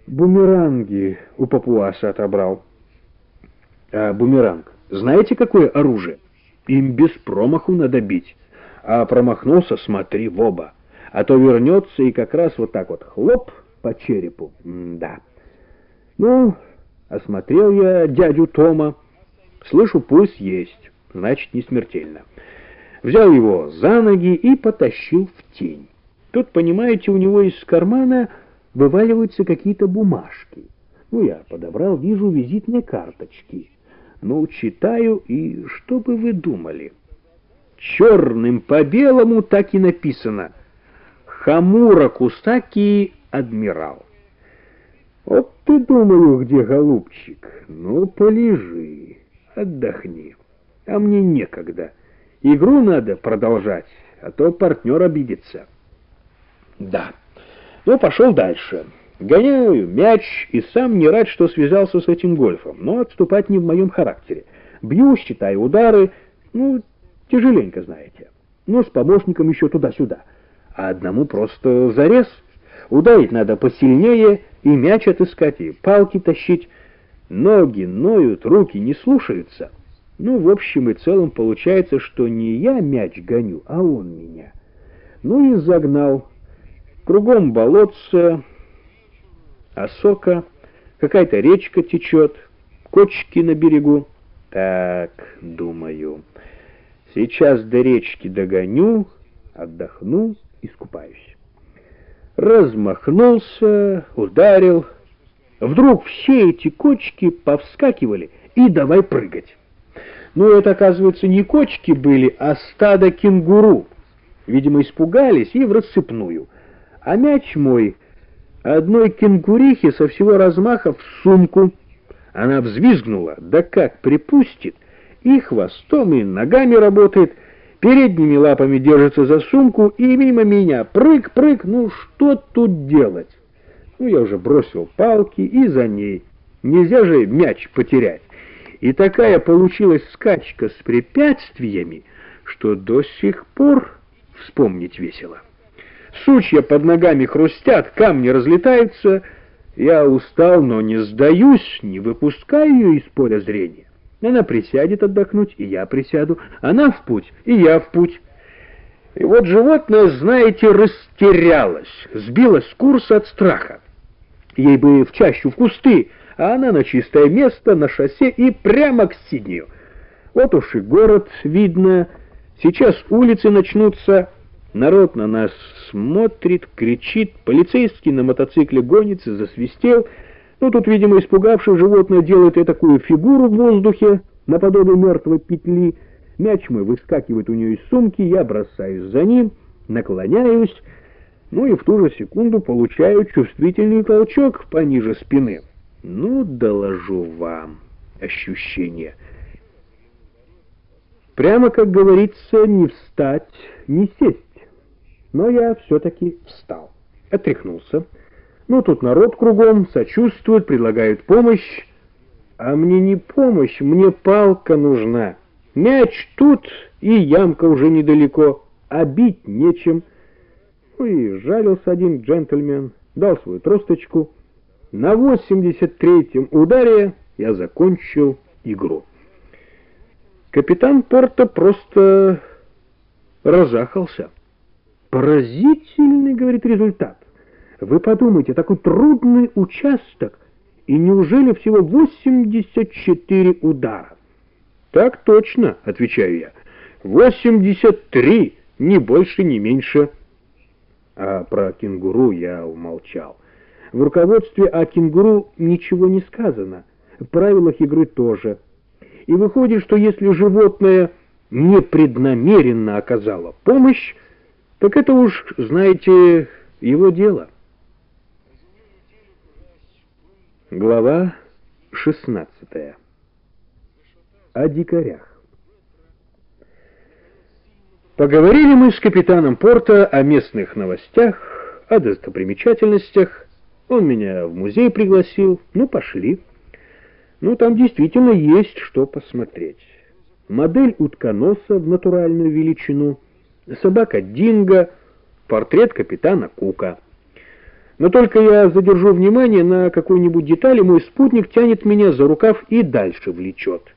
Бумеранги у папуаса отобрал. А бумеранг, знаете, какое оружие? Им без промаху надо бить. А промахнулся, смотри в оба. А то вернется и как раз вот так вот хлоп по черепу. Да. Ну, осмотрел я дядю Тома. Слышу, пульс есть, значит, не смертельно. Взял его за ноги и потащил в тень. Тут, понимаете, у него из кармана вываливаются какие-то бумажки. Ну, я подобрал, вижу визитные карточки. Ну, читаю, и что бы вы думали? Черным по белому так и написано: Хамура Кусаки, адмирал. Вот ты, думаю, где голубчик? Ну, полежи, отдохни. А мне некогда. Игру надо продолжать, а то партнер обидится. Да. Ну, пошел дальше. Гоняю мяч и сам не рад, что связался с этим гольфом, но отступать не в моем характере. Бью, считаю удары, ну, тяжеленько, знаете. Ну, с помощником еще туда-сюда. А одному просто зарез. Ударить надо посильнее, и мяч отыскать, и палки тащить. Ноги ноют, руки не слушаются. Ну, в общем и целом получается, что не я мяч гоню, а он меня. Ну и загнал. Кругом болотце, осока, какая-то речка течет, кочки на берегу. Так, думаю, сейчас до речки догоню, отдохну, искупаюсь. Размахнулся, ударил. Вдруг все эти кочки повскакивали и давай прыгать. Ну, это, оказывается, не кочки были, а стадо кенгуру. Видимо, испугались и в рассыпную. А мяч мой одной кенгурихе со всего размаха в сумку. Она взвизгнула, да как припустит, и хвостом, и ногами работает, передними лапами держится за сумку, и мимо меня прыг-прыг, ну что тут делать? Ну, я уже бросил палки и за ней. Нельзя же мяч потерять. И такая получилась скачка с препятствиями, что до сих пор вспомнить весело. Сучья под ногами хрустят, камни разлетаются. Я устал, но не сдаюсь, не выпускаю ее из поля зрения. Она присядет отдохнуть, и я присяду. Она в путь, и я в путь. И вот животное, знаете, растерялось, сбилось с курса от страха. Ей бы в чащу, в кусты, а она на чистое место, на шоссе и прямо к Сиднею. Вот уж и город видно. Сейчас улицы начнутся. Народ на нас смотрит, кричит, полицейский на мотоцикле гонится, засвистел. Ну, тут, видимо, испугавшись, животное делает такую фигуру в воздухе, наподобие мертвой петли. Мяч мой выскакивает у нее из сумки, я бросаюсь за ним, наклоняюсь, ну и в ту же секунду получаю чувствительный толчок пониже спины. Ну, доложу вам ощущение. Прямо, как говорится, не встать, не сесть. Но я все-таки встал, отряхнулся. Ну, тут народ кругом, сочувствует, предлагают помощь. А мне не помощь, мне палка нужна. Мяч тут, и ямка уже недалеко, а бить нечем. Ну и жалился один джентльмен, дал свою тросточку. На 83-м ударе я закончил игру. Капитан Порто просто разахался. Поразительный, говорит, результат. Вы подумайте, такой трудный участок, и неужели всего 84 удара? Так точно, отвечаю я. 83, ни больше, ни меньше. А про кенгуру я умолчал. В руководстве о кенгуру ничего не сказано, в правилах игры тоже. И выходит, что если животное непреднамеренно оказало помощь, так это уж, знаете, его дело. Глава 16. О дикарях. Поговорили мы с капитаном Порто о местных новостях, о достопримечательностях. Он меня в музей пригласил. Ну, пошли. Ну, там действительно есть что посмотреть. Модель утконоса в натуральную величину, собака Динго, портрет капитана Кука. Но только я задержу внимание на какой-нибудь детали, мой спутник тянет меня за рукав и дальше влечет.